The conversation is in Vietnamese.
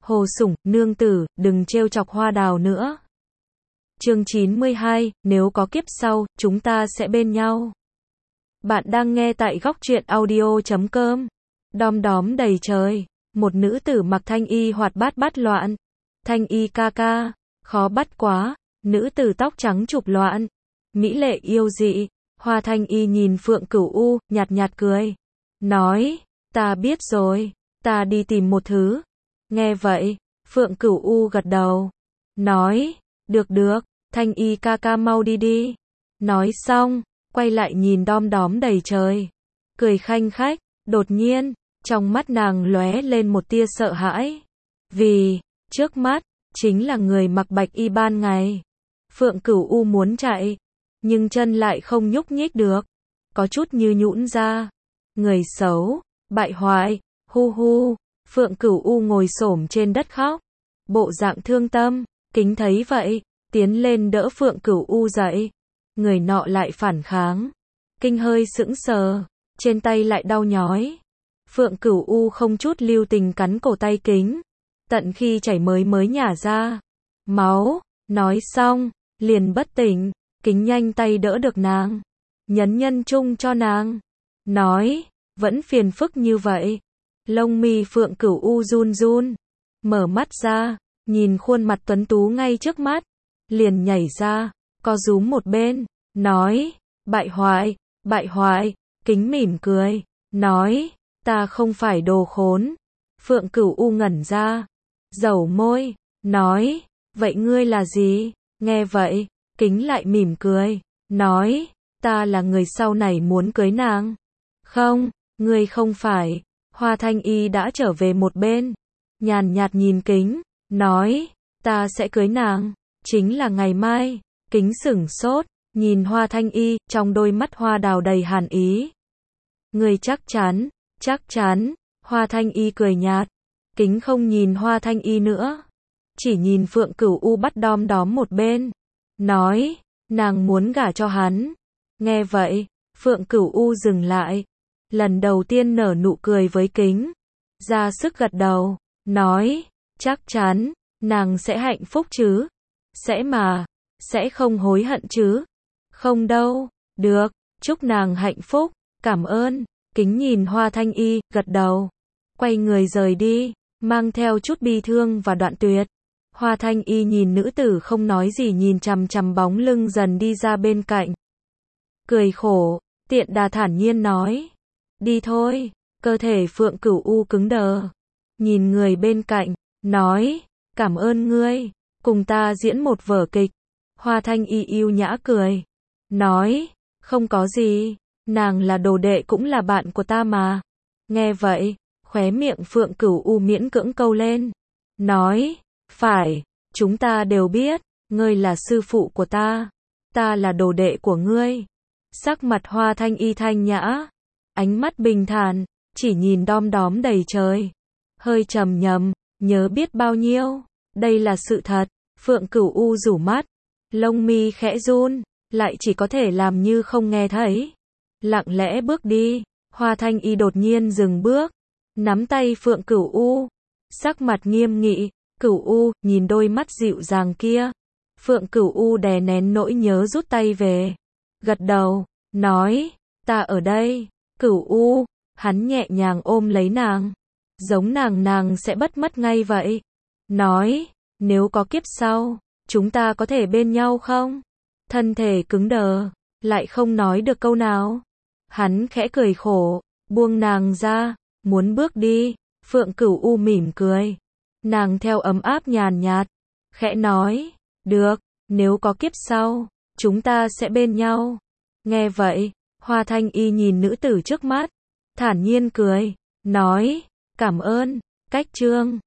Hồ Sủng, nương tử, đừng trêu chọc Hoa Đào nữa. Chương 92, nếu có kiếp sau, chúng ta sẽ bên nhau. Bạn đang nghe tại góc truyện audio.com. Đom đóm đầy trời, một nữ tử mặc thanh y hoạt bát bắt loạn. Thanh y ca ca, khó bắt quá, nữ tử tóc trắng chụp loạn. Mỹ lệ yêu dị, Hoa thanh y nhìn Phượng Cửu U, nhạt nhạt cười. Nói, ta biết rồi, ta đi tìm một thứ. Nghe vậy, Phượng Cửu U gật đầu. Nói, được được, thanh y ca ca mau đi đi. Nói xong, quay lại nhìn đom đóm đầy trời. Cười khanh khách, đột nhiên, trong mắt nàng lóe lên một tia sợ hãi. Vì, trước mắt, chính là người mặc bạch y ban ngày. Phượng Cửu U muốn chạy, nhưng chân lại không nhúc nhích được. Có chút như nhũn ra. Người xấu, bại hoại, hu hu. Phượng Cửu U ngồi xổm trên đất khóc. Bộ dạng thương tâm, Kính thấy vậy, tiến lên đỡ Phượng Cửu U dậy. Người nọ lại phản kháng. Kinh hơi sững sờ, trên tay lại đau nhói. Phượng Cửu U không chút lưu tình cắn cổ tay Kính, tận khi chảy mới nhả ra máu. Nói xong, liền bất tỉnh. Kính nhanh tay đỡ được nàng, nhấn nhân trung cho nàng. Nói, vẫn phiền phức như vậy. Lông mi Phượng Cửu U run run, mở mắt ra, nhìn khuôn mặt tuấn tú ngay trước mắt, liền nhảy ra, co rúm một bên, nói, bại hoại. Kính mỉm cười, nói, ta không phải đồ khốn. Phượng Cửu U ngẩn ra, dầu môi, nói, vậy ngươi là gì? Nghe vậy, Kính lại mỉm cười, nói, ta là người sau này muốn cưới nàng. Không, ngươi không phải. Hoa thanh y đã trở về một bên, nhàn nhạt nhìn Kính, nói, ta sẽ cưới nàng, chính là ngày mai. Kính sửng sốt, nhìn Hoa thanh y, trong đôi mắt Hoa Đào đầy hàn ý. Ngươi chắc chắn. Hoa thanh y cười nhạt. Kính không nhìn Hoa thanh y nữa, chỉ nhìn Phượng Cửu U bắt đom đóm một bên, nói, nàng muốn gả cho hắn. Nghe vậy, Phượng Cửu U dừng lại, lần đầu tiên nở nụ cười với Kính, ra sức gật đầu, nói, chắc chắn, nàng sẽ hạnh phúc chứ? Sẽ không hối hận chứ? Không đâu, được, chúc nàng hạnh phúc, cảm ơn. Kính nhìn Hoa thanh y, gật đầu, quay người rời đi, mang theo chút bi thương và đoạn tuyệt. Hoa thanh y nhìn nữ tử không nói gì, nhìn chằm chằm bóng lưng dần đi ra bên cạnh. Cười khổ, tiện đà thản nhiên nói, đi thôi. Cơ thể Phượng Cửu U cứng đờ, nhìn người bên cạnh, nói, cảm ơn ngươi, cùng ta diễn một vở kịch. Hoa thanh y yêu nhã cười, nói, không có gì, nàng là đồ đệ cũng là bạn của ta mà. Nghe vậy, khóe miệng Phượng Cửu U miễn cưỡng câu lên, nói, phải, chúng ta đều biết, ngươi là sư phụ của ta là đồ đệ của ngươi. Sắc mặt Hoa thanh y thanh nhã, ánh mắt bình thản, chỉ nhìn đom đóm đầy trời, hơi trầm ngâm, nhớ biết bao nhiêu, đây là sự thật. Phượng Cửu U rủ mắt, lông mi khẽ run, lại chỉ có thể làm như không nghe thấy, lặng lẽ bước đi. Hoa thanh y đột nhiên dừng bước, nắm tay Phượng Cửu U, sắc mặt nghiêm nghị. Cửu U, nhìn đôi mắt dịu dàng kia. Phượng Cửu U đè nén nỗi nhớ rút tay về, gật đầu, nói, ta ở đây. Cửu U, hắn nhẹ nhàng ôm lấy nàng, giống nàng sẽ bất mất ngay vậy. Nói, nếu có kiếp sau, chúng ta có thể bên nhau không? Thân thể cứng đờ, lại không nói được câu nào. Hắn khẽ cười khổ, buông nàng ra, muốn bước đi. Phượng Cửu U mỉm cười, nàng theo ấm áp nhàn nhạt, khẽ nói, được, nếu có kiếp sau, chúng ta sẽ bên nhau. Nghe vậy, Hoa thanh y nhìn nữ tử trước mắt, thản nhiên cười, nói, cảm ơn. Cách chương